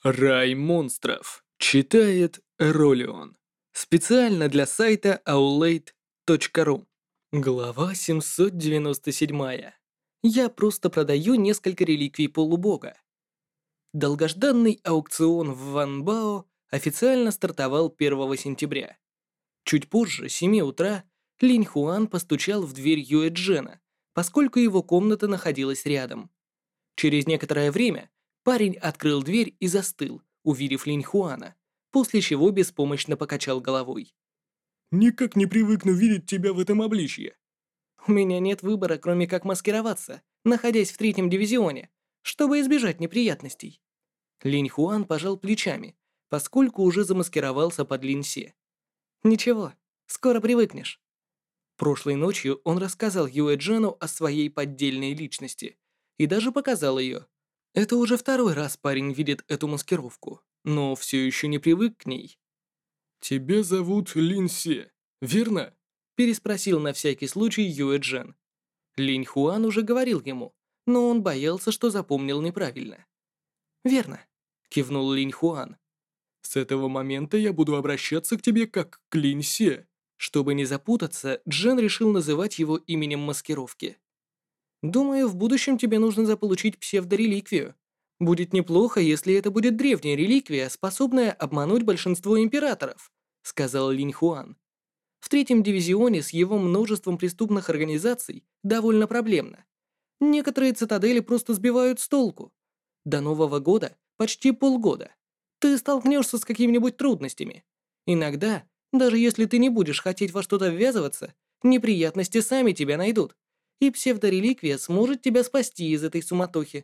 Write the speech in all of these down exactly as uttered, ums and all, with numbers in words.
Рай монстров. Читает Ролион. Специально для сайта аулейт точка ру. Глава семьсот девяносто семь. Я просто продаю несколько реликвий полубога. Долгожданный аукцион в Ванбао официально стартовал первого сентября. Чуть позже, с семи утра, Линь Хуан постучал в дверь Юэ Джена, поскольку его комната находилась рядом. Через некоторое время парень открыл дверь и застыл, увидев Линь Хуана, после чего беспомощно покачал головой. Никак не привыкну видеть тебя в этом обличье. «У меня нет выбора, кроме как маскироваться, находясь в третьем дивизионе, чтобы избежать неприятностей». Линь Хуан пожал плечами, поскольку уже замаскировался под Линь Се. «Ничего, скоро привыкнешь». Прошлой ночью он рассказал Юэ Джену о своей поддельной личности и даже показал ее. Это уже второй раз парень видит эту маскировку, но все еще не привык к ней. Тебя зовут Лин Се, верно? Переспросил на всякий случай Юэ Джен. Линь Хуан уже говорил ему, но он боялся, что запомнил неправильно. «Верно», — кивнул Линь Хуан. С этого момента я буду обращаться к тебе как к Лин Се. Чтобы не запутаться, Джен решил называть его именем маскировки. «Думаю, в будущем тебе нужно заполучить псевдореликвию. Будет неплохо, если это будет древняя реликвия, способная обмануть большинство императоров», — сказал Линь Хуан. «В третьем дивизионе с его множеством преступных организаций довольно проблемно. Некоторые цитадели просто сбивают с толку. До Нового года почти полгода. Ты столкнешься с какими-нибудь трудностями. Иногда, даже если ты не будешь хотеть во что-то ввязываться, неприятности сами тебя найдут, и псевдореликвия сможет тебя спасти из этой суматохи».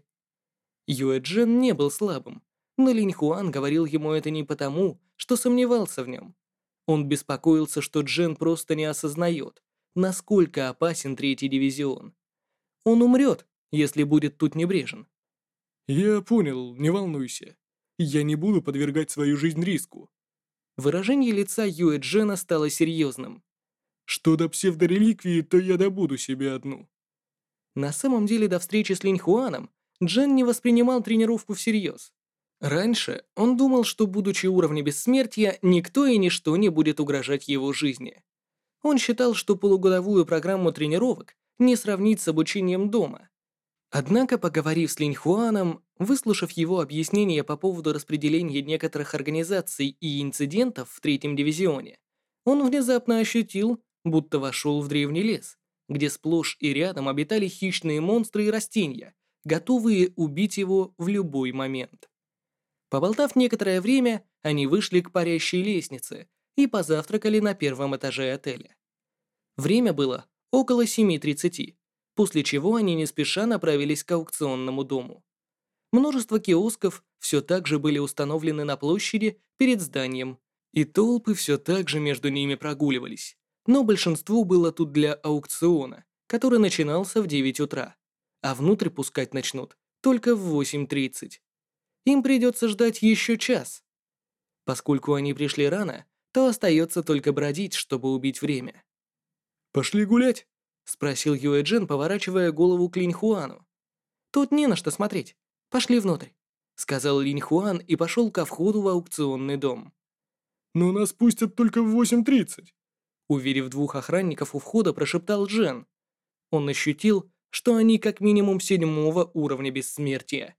Юэ Джен не был слабым, но Линь Хуан говорил ему это не потому, что сомневался в нем. Он беспокоился, что Джен просто не осознает, насколько опасен третий дивизион. Он умрет, если будет тут небрежен. Я понял, не волнуйся. Я не буду подвергать свою жизнь риску. Выражение лица Юэ Джена стало серьезным. Что до псевдореликвии, то я добуду себе одну. На самом деле, до встречи с Линь Хуаном Джен не воспринимал тренировку всерьез. Раньше он думал, что, будучи уровня бессмертия, никто и ничто не будет угрожать его жизни. Он считал, что полугодовую программу тренировок не сравнить с обучением дома. Однако, поговорив с Линь Хуаном, выслушав его объяснения по поводу распределения некоторых организаций и инцидентов в третьем дивизионе, он внезапно ощутил, будто вошел в древний лес, где сплошь и рядом обитали хищные монстры и растения, готовые убить его в любой момент. Поболтав некоторое время, они вышли к парящей лестнице и позавтракали на первом этаже отеля. Время было около семи тридцати, после чего они не спеша направились к аукционному дому. Множество киосков все так же были установлены на площади перед зданием, и толпы все так же между ними прогуливались. Но большинство было тут для аукциона, который начинался в девять утра, а внутрь пускать начнут только в восемь тридцать. Им придется ждать еще час. Поскольку они пришли рано, то остается только бродить, чтобы убить время. Пошли гулять? Спросил Юэ Джен, поворачивая голову к Линь Хуану. «Тут не на что смотреть. Пошли внутрь», — сказал Линь Хуан и пошел ко входу в аукционный дом. Но нас пустят только в восемь тридцать. Уверив двух охранников у входа, прошептал Джен. Он ощутил, что они как минимум седьмого уровня бессмертия.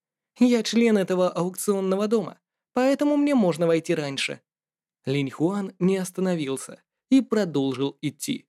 «Я член этого аукционного дома, поэтому мне можно войти раньше». Линь Хуан не остановился и продолжил идти.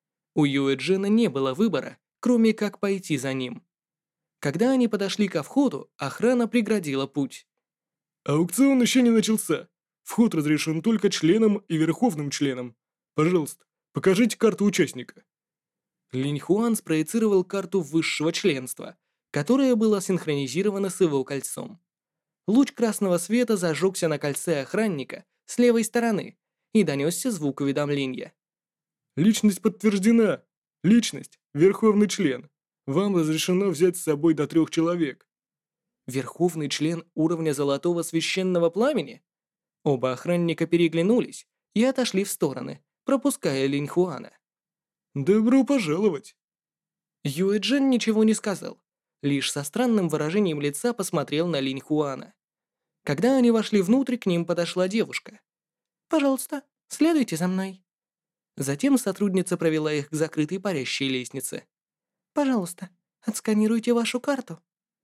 У Юэ Джена не было выбора, кроме как пойти за ним. Когда они подошли ко входу, охрана преградила путь. Аукцион еще не начался. Вход разрешен только членам и верховным членам. Пожалуйста, покажите карту участника. Линь Хуан спроецировал карту высшего членства, которая была синхронизирована с его кольцом. Луч красного света зажегся на кольце охранника с левой стороны и донесся звук уведомления. Личность подтверждена. Личность– верховный член. Вам разрешено взять с собой до трех человек. Верховный член уровня Золотого Священного Пламени? Оба охранника переглянулись и отошли в стороны, пропуская Линь Хуана. Добро пожаловать. Юэ Джен ничего не сказал, лишь со странным выражением лица посмотрел на Линь Хуана. Когда они вошли внутрь, к ним подошла девушка. «Пожалуйста, следуйте за мной». Затем сотрудница провела их к закрытой парящей лестнице. «Пожалуйста, отсканируйте вашу карту».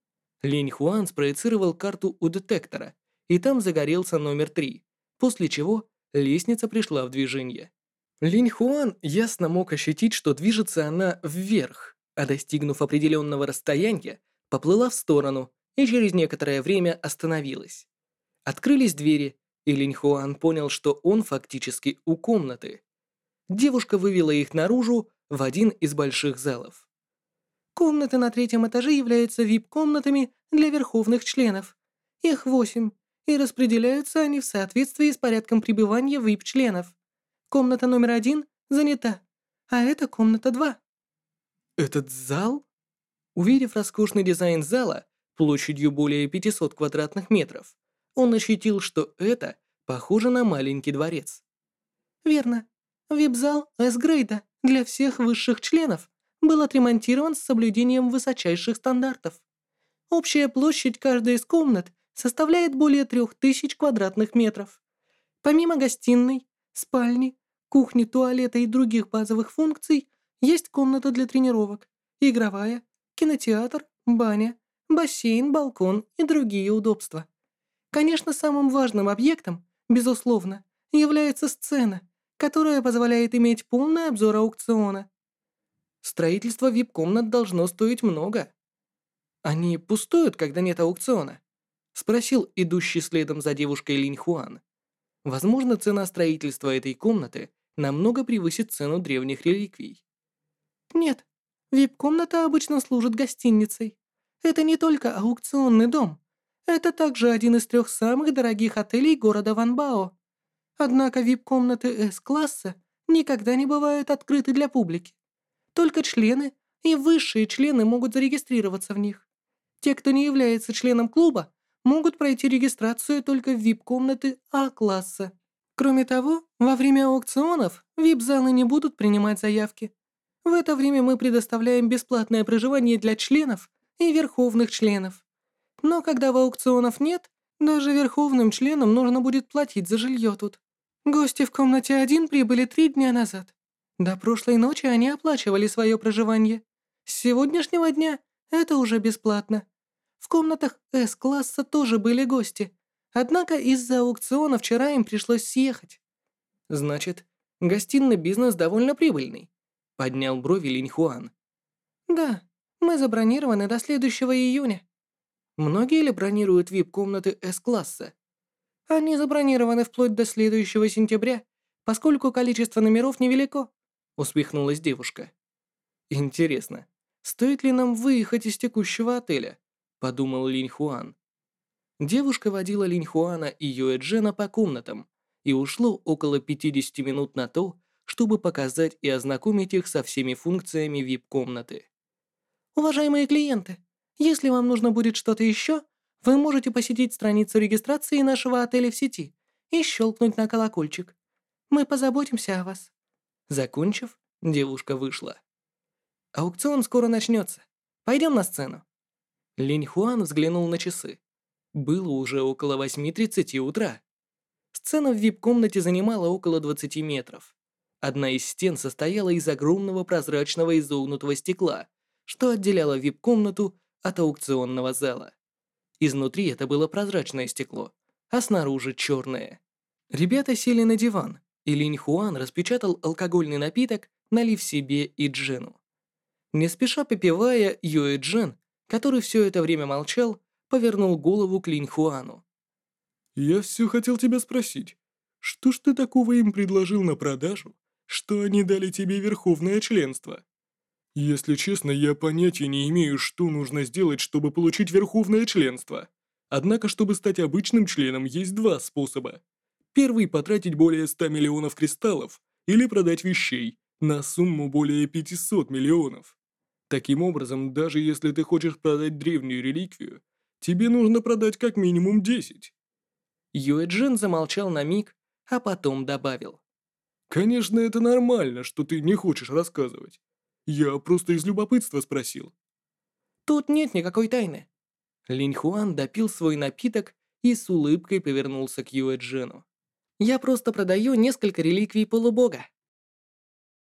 Линь Хуан спроецировал карту у детектора, и там загорелся номер три, после чего лестница пришла в движение. Линь Хуан ясно мог ощутить, что движется она вверх, а достигнув определенного расстояния, поплыла в сторону и через некоторое время остановилась. Открылись двери, и Линь Хуан понял, что он фактически у комнаты. Девушка вывела их наружу в один из больших залов. Комнаты на третьем этаже являются ви ай пи-комнатами для верховных членов. Их восемь, и распределяются они в соответствии с порядком пребывания ви ай пи-членов. Комната номер один занята, а это комната два. Этот зал? Увидев роскошный дизайн зала площадью более пятисот квадратных метров, он ощутил, что это похоже на маленький дворец. Верно. ви ай пи-зал С-грейда для всех высших членов был отремонтирован с соблюдением высочайших стандартов. Общая площадь каждой из комнат составляет более трех тысяч квадратных метров. Помимо гостиной, спальни, кухни, туалета и других базовых функций, есть комната для тренировок, игровая, кинотеатр, баня, бассейн, балкон и другие удобства. Конечно, самым важным объектом, безусловно, является сцена, которая позволяет иметь полный обзор аукциона. Строительство ви ай пи-комнат должно стоить много. Они пустуют, когда нет аукциона? Спросил идущий следом за девушкой Линь Хуан. Возможно, цена строительства этой комнаты намного превысит цену древних реликвий. Нет, ви ай пи-комната обычно служит гостиницей. Это не только аукционный дом. Это также один из трех самых дорогих отелей города Ванбао. Однако ви ай пи-комнаты С-класса никогда не бывают открыты для публики. Только члены и высшие члены могут зарегистрироваться в них. Те, кто не является членом клуба, могут пройти регистрацию только в ви ай пи-комнаты А-класса. Кроме того, во время аукционов ви ай пи-залы не будут принимать заявки. В это время мы предоставляем бесплатное проживание для членов и верховных членов. Но когда в аукционов нет, даже верховным членам нужно будет платить за жилье тут. Гости в комнате один прибыли три дня назад. До прошлой ночи они оплачивали свое проживание. С сегодняшнего дня это уже бесплатно. В комнатах С-класса тоже были гости. Однако из-за аукциона вчера им пришлось съехать. Значит, гостиный бизнес довольно прибыльный. Поднял брови Линь Хуан. Да, мы забронированы до следующего июня. Многие ли бронируют ви ай пи-комнаты С-класса? Они забронированы вплоть до следующего сентября, поскольку количество номеров невелико. Усмехнулась девушка. Интересно, стоит ли нам выехать из текущего отеля? Подумал Линь Хуан. Девушка водила Линь Хуана и Юэ Джена по комнатам, и ушло около пятидесяти минут на то, чтобы показать и ознакомить их со всеми функциями ви ай пи-комнаты. Уважаемые клиенты, если вам нужно будет что-то еще, вы можете посетить страницу регистрации нашего отеля в сети и щелкнуть на колокольчик. Мы позаботимся о вас. Закончив, девушка вышла. Аукцион скоро начнется. Пойдем на сцену. Линь Хуан взглянул на часы. Было уже около восьми тридцати утра. Сцена в ви ай пи-комнате занимала около двадцати метров. Одна из стен состояла из огромного прозрачного изогнутого стекла, что отделяло ви ай пи-комнату от аукционного зала. Изнутри это было прозрачное стекло, а снаружи черное. Ребята сели на диван, и Линь Хуан распечатал алкогольный напиток, налив себе и Джену. Не спеша попивая, Юэ Джен, который все это время молчал, повернул голову к Линь Хуану. «Я все хотел тебя спросить. Что ж ты такого им предложил на продажу, что они дали тебе верховное членство? Если честно, я понятия не имею, что нужно сделать, чтобы получить верховное членство. Однако, чтобы стать обычным членом, есть два способа. Первый – потратить более ста миллионов кристаллов или продать вещей на сумму более пятисот миллионов. Таким образом, даже если ты хочешь продать древнюю реликвию, тебе нужно продать как минимум десять. Юэ Джин замолчал на миг, а потом добавил. Конечно, это нормально, что ты не хочешь рассказывать. Я просто из любопытства спросил. Тут нет никакой тайны. Линь Хуан допил свой напиток и с улыбкой повернулся к Юэ Джину. «Я просто продаю несколько реликвий полубога.